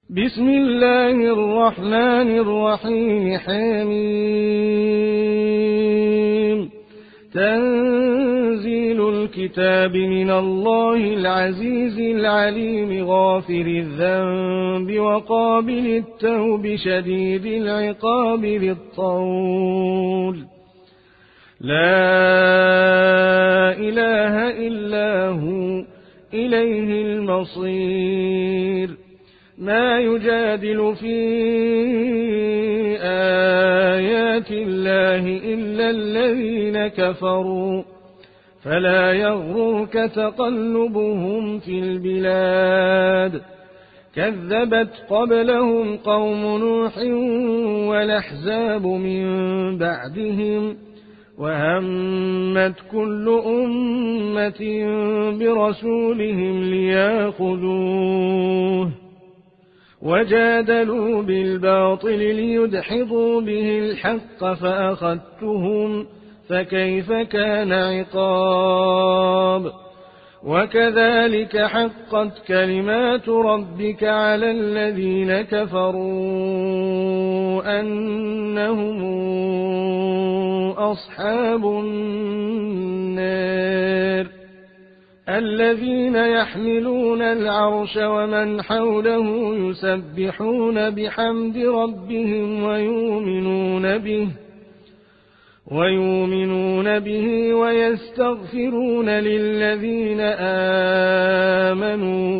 بسم الله الرحمن الرحيم. حميم. تنزيل الكتاب من الله العزيز العليم غافر الذنب وقابل التوب شديد العقاب ذي الطول لا إله إلا هو إليه المصير. ما يجادل في آيات الله إلا الذين كفروا فلا يغرك تقلبهم في البلاد. كذبت قبلهم قوم نوح والأحزاب من بعدهم وهمت كل أمة برسولهم ليأخذوه وجادلوا بالباطل ليدحضوا به الحق فأخذتهم فكيف كان عقاب. وكذلك حقت كلمات ربك على الذين كفروا أنهم أصحاب النار الذين يحملون العرش ومن حوله يسبحون بحمد ربهم ويؤمنون به ويستغفرون للذين آمنوا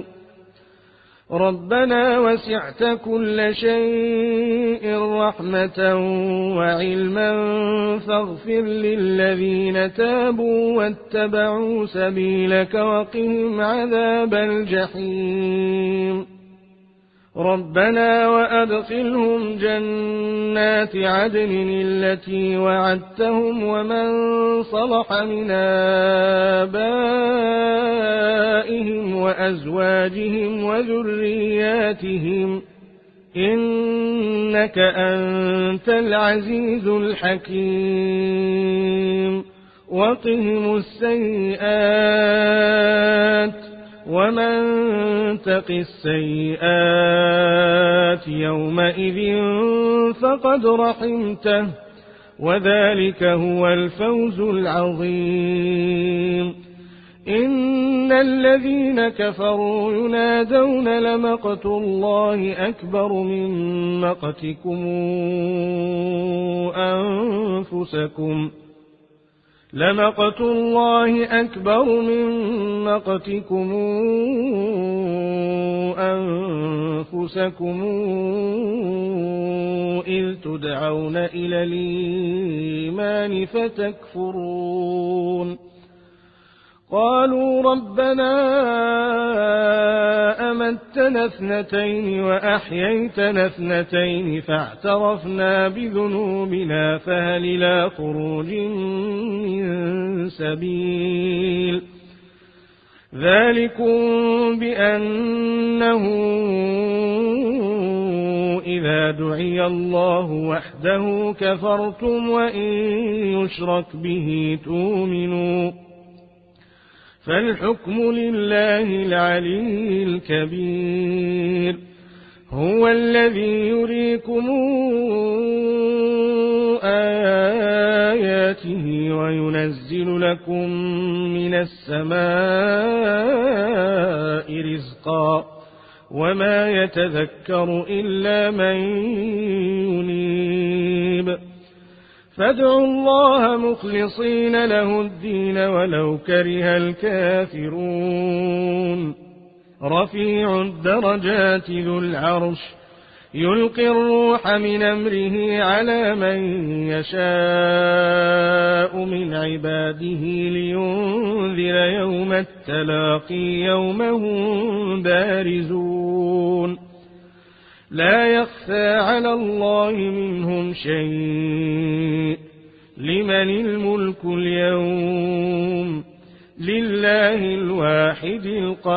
ربنا وسعت كل شيء رحمة وعلما فاغفر للذين تابوا واتبعوا سبيلك وقهم عذاب الجحيم. ربنا وأدخلهم جنات عدن التي وعدتهم ومن صلح من آبائهم وأزواجهم وذرياتهم إنك أنت العزيز الحكيم. وقهم السيئات ومن تق السيئات يومئذ فقد رحمته وذلك هو الفوز العظيم. إن الذين كفروا ينادون لمقت الله أكبر من مقتكم أنفسكم لمقت الله أكبر من مقتكم أنفسكم إذ تدعون إلى الإيمان فتكفرون. قالوا ربنا أمتنا اثنتين وأحييتنا اثنتين فاعترفنا بذنوبنا فهل إلى خروج من سبيل. ذلكم بأنه إذا دعي الله وحده كفرتم وإن يشرك به تؤمنوا فالحكم لله العلي الكبير. هو الذي يريكم آياته وينزل لكم من السماء رزقا وما يتذكر إلا من ينيب. فادعوا الله مخلصين له الدين ولو كره الكافرون. رفيع الدرجات ذو العرش يلقي الروح من أمره على من يشاء من عباده لينذر يوم التلاقي يوم هم بارزون لا يخفى على الله منهم شيء. لمن الملك اليوم لله الواحد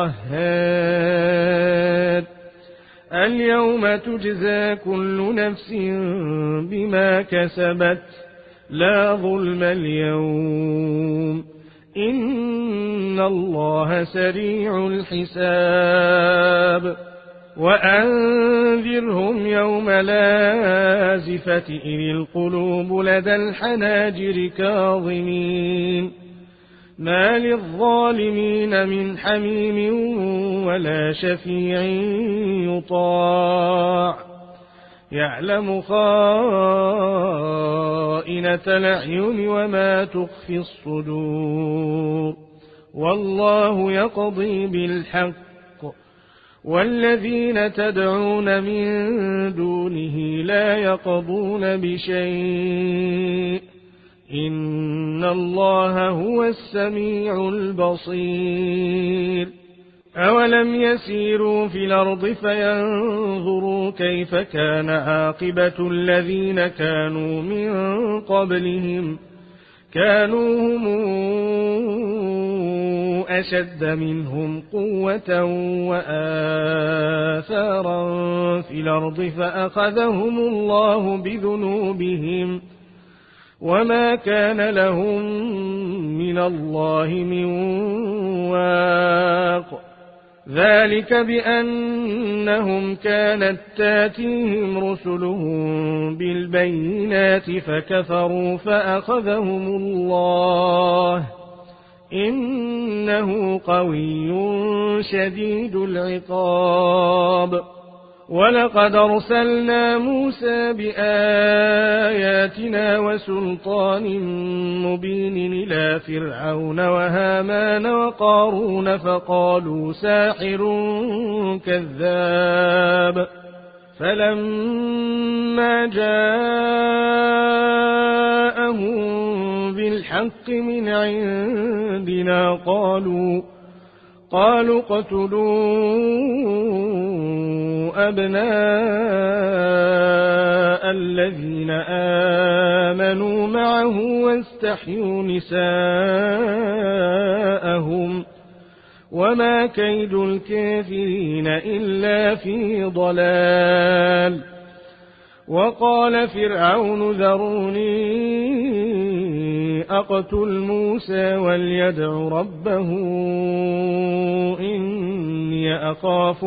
القهار. اليوم تجزى كل نفس بما كسبت لا ظلم اليوم إن الله سريع الحساب وأنذرهم يوم لازفة إذ القلوب لدى الحناجر كاظمين ما للظالمين من حميم ولا شفيع يطاع يعلم خائنة الأعين وما تخفي الصدور والله يقضي بالحق والذين تدعون من دونه لا يقضون بشيء إن الله هو السميع البصير أولم يسيروا في الأرض فينظروا كيف كان عاقبة الذين كانوا من قبلهم كانوا هم أشد منهم قوة وآثارا في الأرض فأخذهم الله بذنوبهم وما كان لهم من الله من واق ذلك بأنهم كانت تاتيهم رسلهم بالبينات فكفروا فأخذهم الله إنه قوي شديد العقاب ولقد أرسلنا موسى بآياتنا وسلطان مبين إلى فرعون وهامان وقارون فقالوا ساحر كذاب فلما جاءهم بالحق من عندنا قالوا اقتلوا أبناء الذين آمنوا معه واستحيوا نساءهم وما كيد الكافرين إلا في ضلال وقال فرعون ذروني أقتل موسى وليدع ربه إني أخاف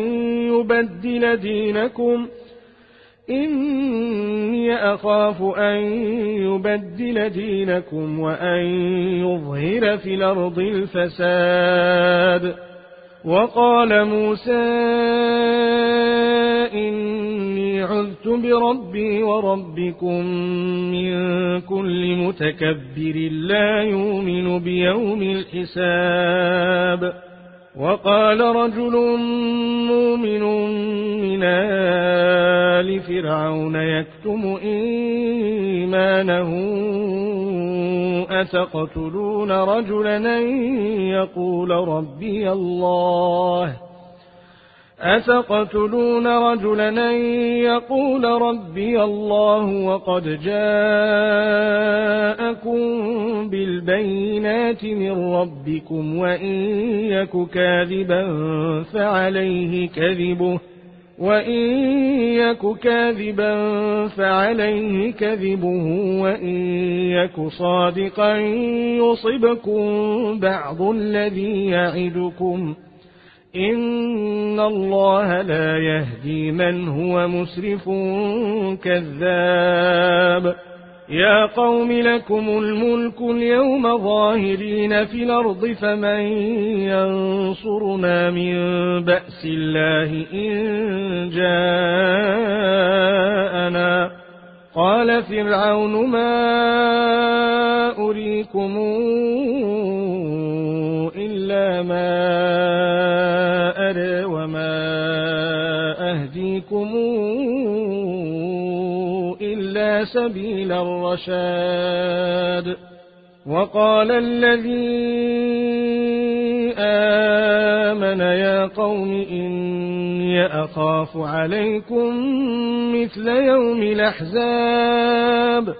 أن يبدل دينكم وأن يظهر في الأرض الفساد وقال موسى إني عذت بربي وربكم من كل متكبر لا يؤمن بيوم الحساب وقال رجل مؤمن من آل فرعون يكتم إيمانه أتقتلون رجلا يقول ربي الله وقد جاءكم بالبينات من ربكم وإن يك كاذبا فعليه كذبه وإن يك صادقا يصبكم بعض الذي يعدكم إن الله لا يهدي من هو مسرف كذاب يا قوم لكم الملك اليوم ظاهرين في الأرض فمن ينصرنا من بأس الله إن جاءنا قال فرعون ما أريكم إلا ما أرى وما أهديكم إلا سبيل الرشاد وقال الذي آمن يا قوم إني أخاف عليكم مثل يوم الأحزاب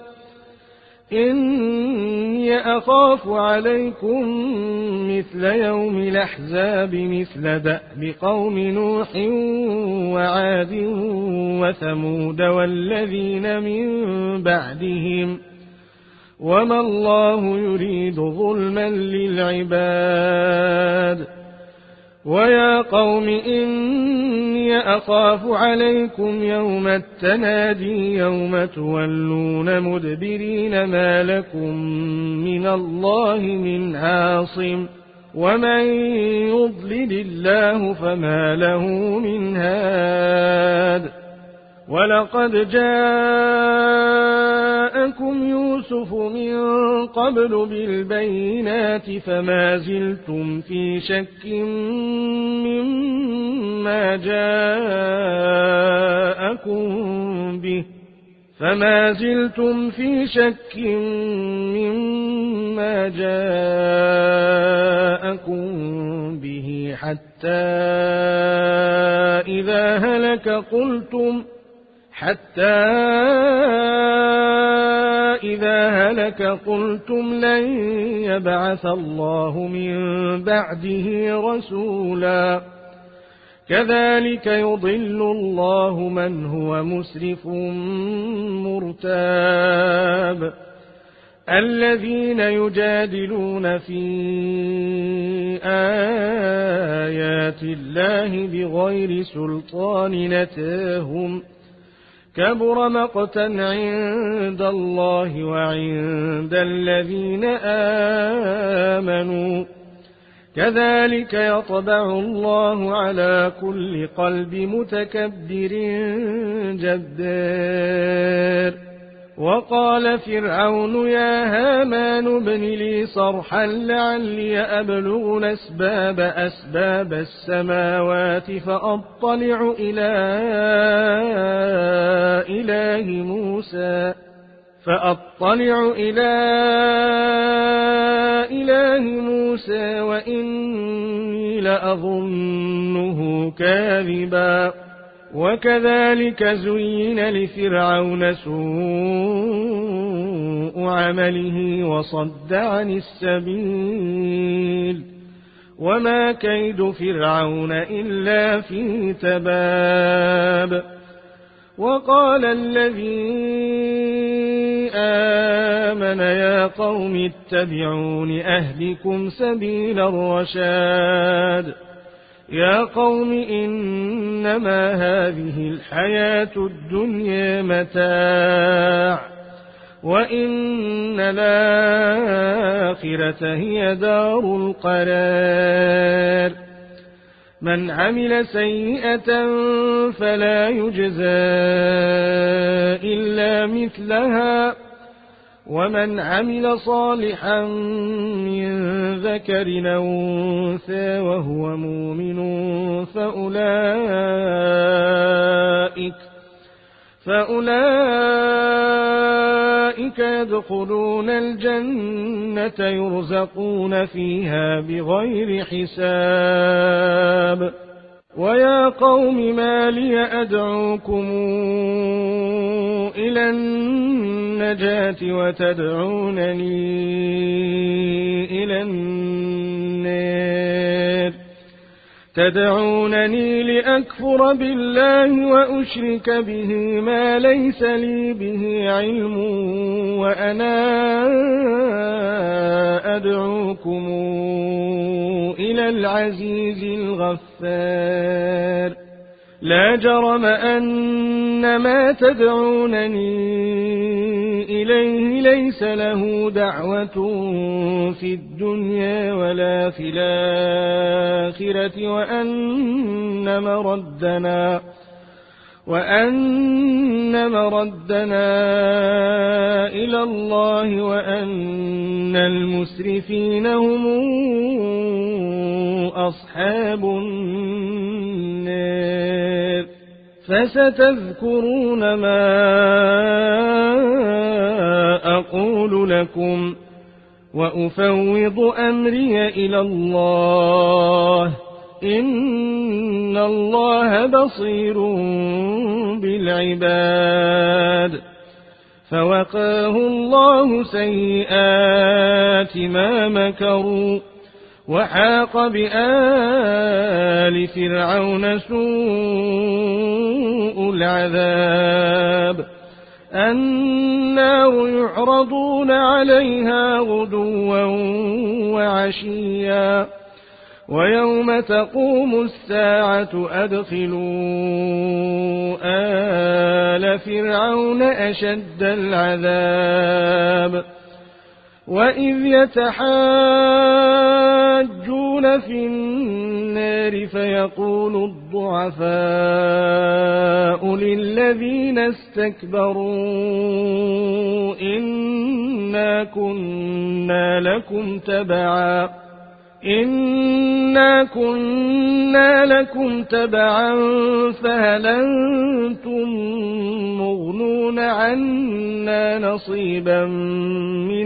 مثل دأب قوم نوح وعاد وثمود والذين من بعدهم وما الله يريد ظلما للعباد ويا قوم إني أخاف عليكم يوم التنادي يوم تولون مدبرين ما لكم من الله من عاصم ومن يضلل الله فما له من هاد ولقد جاءكم يوسف من قبل بالبينات فما زلتم في شك مما جاءكم به حتى إذا هلك قلتم لن يبعث الله من بعده رسولا كذلك يضل الله من هو مسرف مرتاب الذين يجادلون في آيات الله بغير سلطان نتاهم كبر مقتا عند الله وعند الذين آمنوا كذلك يطبع الله على كل قلب متكبر جبار وقال فرعون يا هامان ابن لي صرحا لعلي أبلغ أسباب السماوات فأطلع إلى إله موسى وإني لأظنه كاذبا وكذلك زين لفرعون سوء عمله وصد عن السبيل وما كيد فرعون إلا في تباب وقال الذي آمن يا قوم اتبعون أهدكم سبيل الرشاد يا قوم إنما هذه الحياة الدنيا متاع وإن الآخرة هي دار القرار من عمل سيئة فلا يجزى إلا مثلها ومن عمل صالحا من ذكر أو أنثى وهو مؤمن فأولئك يدخلون الجنة يرزقون فيها بغير حساب ويا قوم ما لي أدعوكم إلى النجاة وتدعونني إلى النار تدعونني لأكفر بالله وأشرك به ما ليس لي به علم وأنا أدعوكم إلى العزيز الغفار لا جرم أن ما تدعونني إليه ليس له دعوة في الدنيا ولا في الآخرة وأن مردنا إلى الله وأن المسرفين هم أصحاب النار فستذكرون ما أقول لكم وأفوض أمري إلى الله إن الله بصير بالعباد فوقاه الله سيئات ما مكروا وحاق بآل فرعون سوء العذاب النار يعرضون عليها غدوا وعشيا ويوم تقوم الساعة أدخلوا آل فرعون أشد العذاب وإذ يتحاجون في النار فيقول الضعفاء للذين استكبروا إنا كنا لكم تبعا فهل أنتم مغنون عنا نصيبا من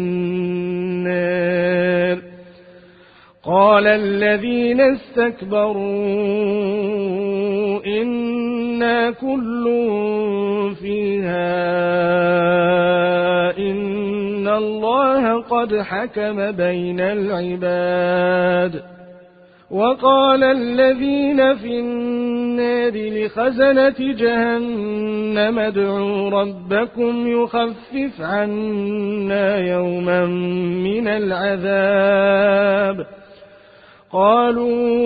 النار قال الذين استكبروا إنا كل فيها إن الله قد حكم بين العباد وقال الذين في النار لخزنة جهنم ادعوا ربكم يخفف عنا يوما من العذاب قالوا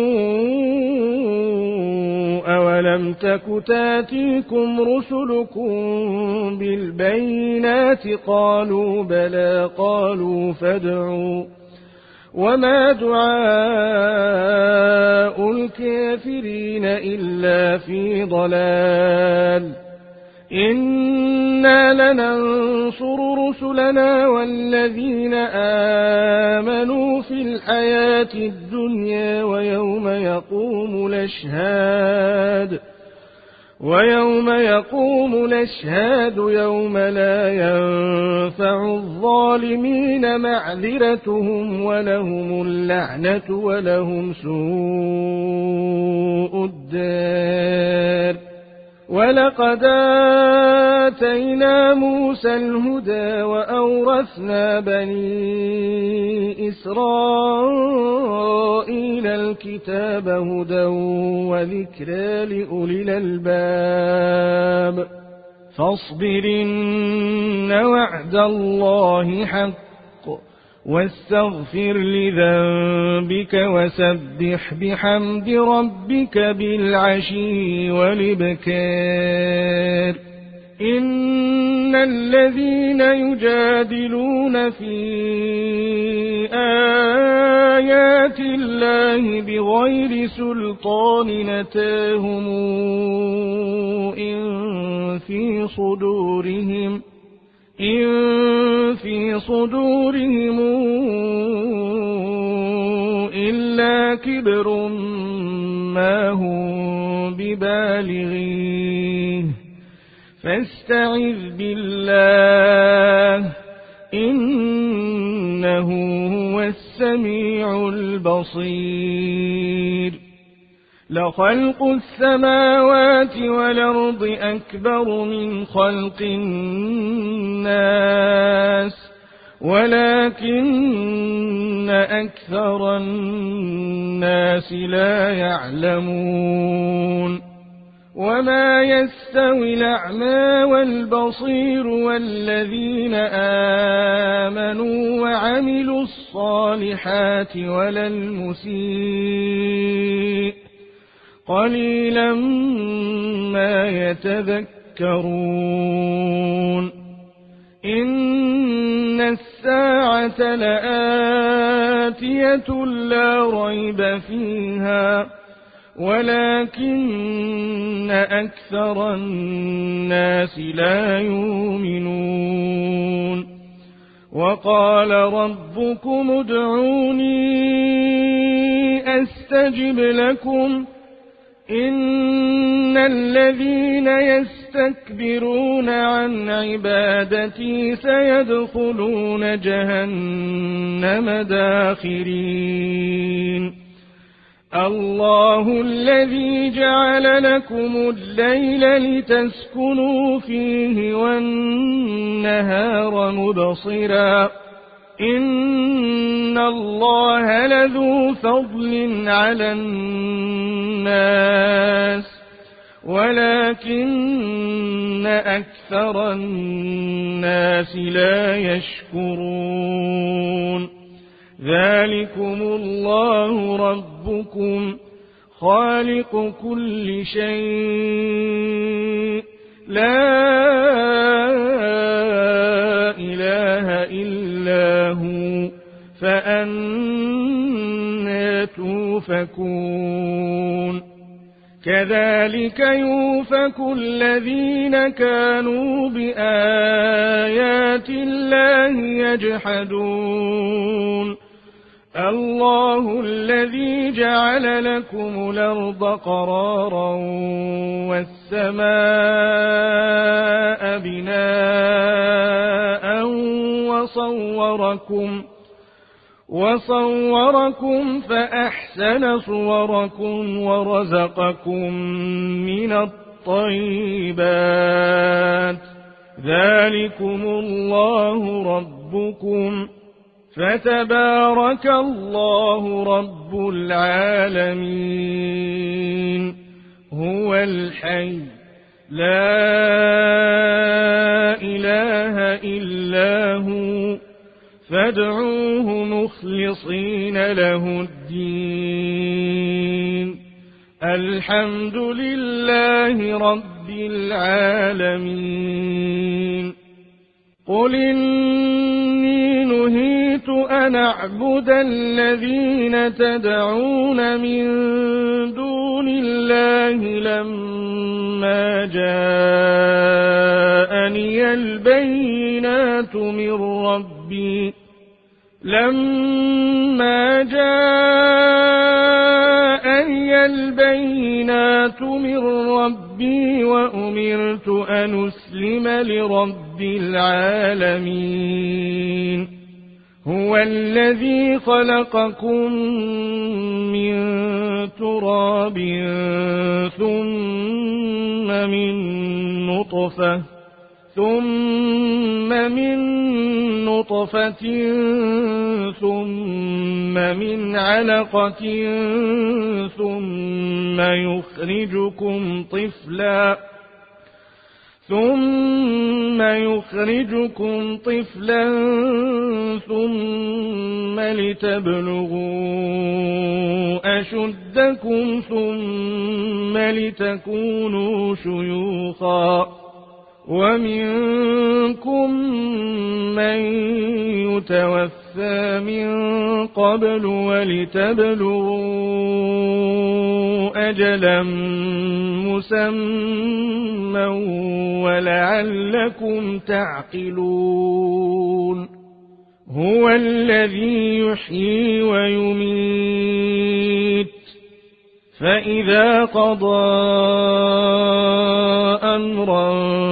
أولم تك تاتيكم رسلكم بالبينات قالوا بلى قالوا فادعوا وما دعاء الكافرين إلا في ضلال إنا لننصر رسلنا والذين آمنوا في الحياة الدنيا ويوم يقوم الأشهاد يوم لا ينفع الظالمين معذرتهم ولهم اللعنة ولهم سوء الدار ولقد آتينا موسى الهدى وأورثنا بني إسرائيل الكتاب هدى وذكرى لأولي الألباب فاصبر إن وعد الله حق واستغفر لذنبك وسبح بحمد ربك بالعشي والإبكار إن الذين يجادلون في آيات الله بغير سلطان أتاهم إن في صدورهم إلا كبر ما هم ببالغيه فاستعذ بالله إنه هو السميع البصير لخلق السماوات والأرض أكبر من خلق الناس ولكن أكثر الناس لا يعلمون وما يستوي الأعمى والبصير والذين آمنوا وعملوا الصالحات ولا المسيء قليلا ما يتذكرون إن الساعة لآتية لا ريب فيها ولكن أكثر الناس لا يؤمنون وقال ربكم ادعوني أستجب لكم إن الذين يستكبرون عن عبادتي سيدخلون جهنم داخرين الله الذي جعل لكم الليل لتسكنوا فيه والنهار مبصرا إن الله لذو فضل على الناس ولكن أكثر الناس لا يشكرون ذلكم الله ربكم خالق كل شيء لا إله إلا هو فأنى توفكون كذلك يؤفك الذين كانوا بآيات الله يجحدون الله الذي جعل لكم الأرض قرارا والسماء بناء وصوركم فأحسن صوركم ورزقكم من الطيبات ذلكم الله ربكم فتبارك الله رب العالمين هو الحي لا إله إلا هو فادعوه مخلصين له الدين الحمد لله رب العالمين قل إني نهيت أن أعبد الذين تدعون من دون الله لما جاءني البينات من ربي وأمرت أن أسلم لرب العالمين هو الذي خلقكم من تراب ثم من نطفة ثم من علقة ثم يخرجكم طفلا ثم لتبلغوا أشدكم ثم لتكونوا شيوخا ومنكم من يتوفى من قبل ولتبلغوا أجلا مسمى ولعلكم تعقلون هو الذي يحيي ويميت فإذا قضى أمرا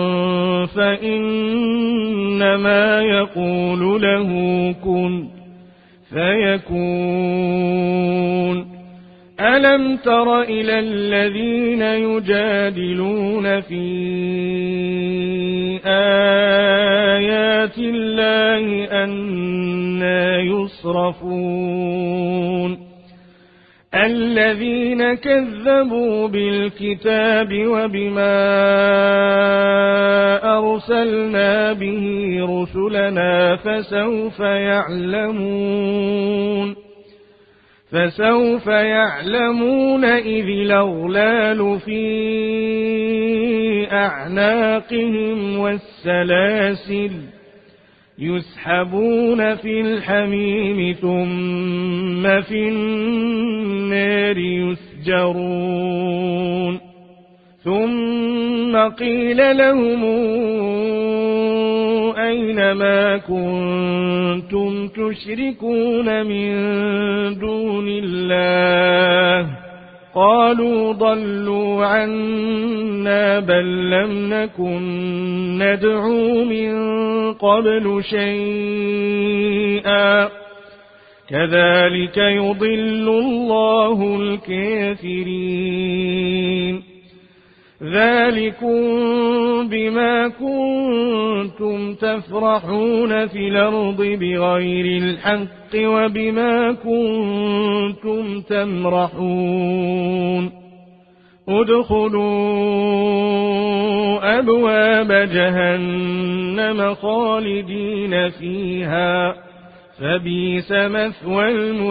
فإنما يقول له كن فيكون ألم تر إلى الذين يجادلون في آيات الله أنى يصرفون الذين كذبوا بالكتاب وبما أرسلنا به رسلنا فسوف يعلمون إذ الأغلال في أعناقهم والسلاسل يسحبون في الحميم ثم في النار يسجرون ثم قيل لهم أين ما كنتم تشركون من دون الله قالوا ضلوا عنا بل لم نكن ندعو من قبل شيئا كذلك يضل الله الكافرين ذلكم بما كنتم تفرحون في الأرض بغير الحق وبما كنتم تمرحون ادخلوا أبواب جهنم خالدين فيها فبئس مثوى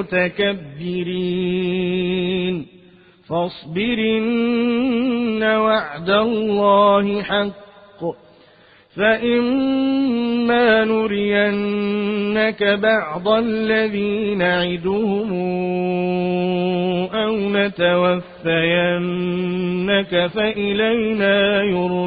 المتكبرين فاصبر إن وعد الله حق فإما نرينك بعض الذي نعدهم أو نتوفينك فإلينا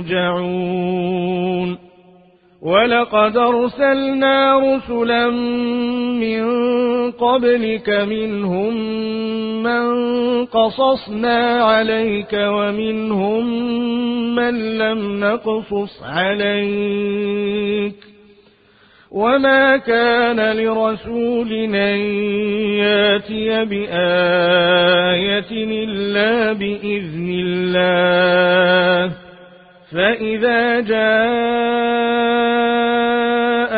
يرجعون ولقد أرسلنا رسلا من قبلك منهم من قصصنا عليك ومنهم من لم نقصص عليك وما كان لرسول أن ياتي بآية إلا بإذن الله فإذا جاء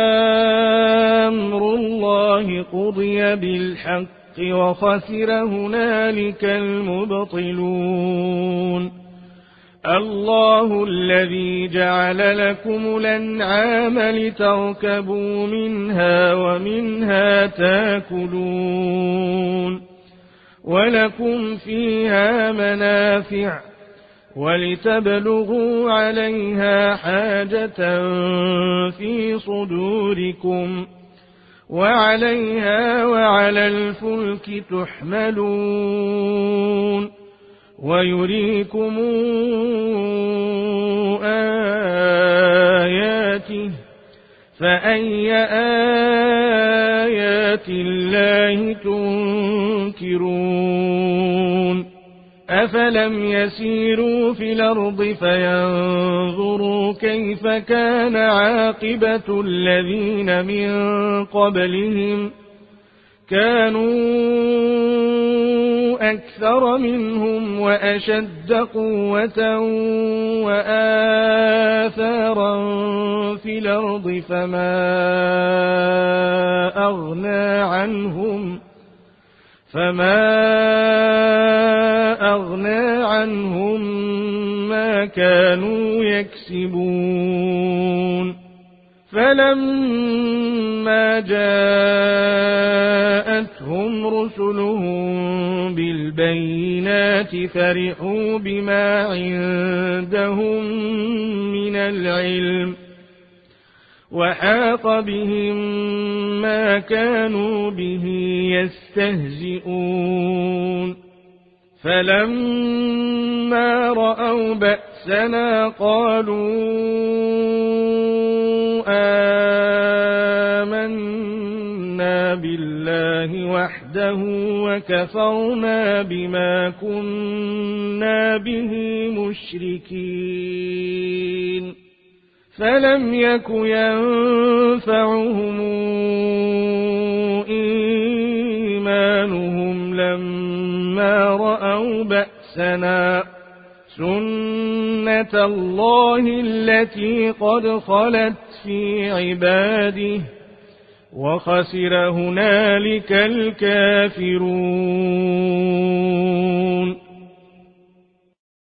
أمر الله قضي بالحق وخسر هنالك المبطلون الله الذي جعل لكم الأنعام لتركبوا منها ومنها تاكلون ولكم فيها منافع ولتبلغوا عليها حاجة في صدوركم وعليها وعلى الفلك تحملون ويريكم آياته فأي آيات الله تنكرون أفلم يسيروا في الأرض فينظروا كيف كان عاقبة الذين من قبلهم كانوا أكثر منهم وأشد قوة وآثارا في الأرض فما أغنى عنهم ما كانوا يكسبون فلما جاءتهم رسلهم بالبينات فرحوا بما عندهم من العلم وحاق بهم ما كانوا به يستهزئون فلما رأوا بأسنا قالوا آمنا بالله وحده وكفرنا بما كنا به مشركين فلم يك ينفعهم إيمانهم لما رأوا بأسنا سنة الله التي قد خلت في عباده وخسر هنالك الكافرون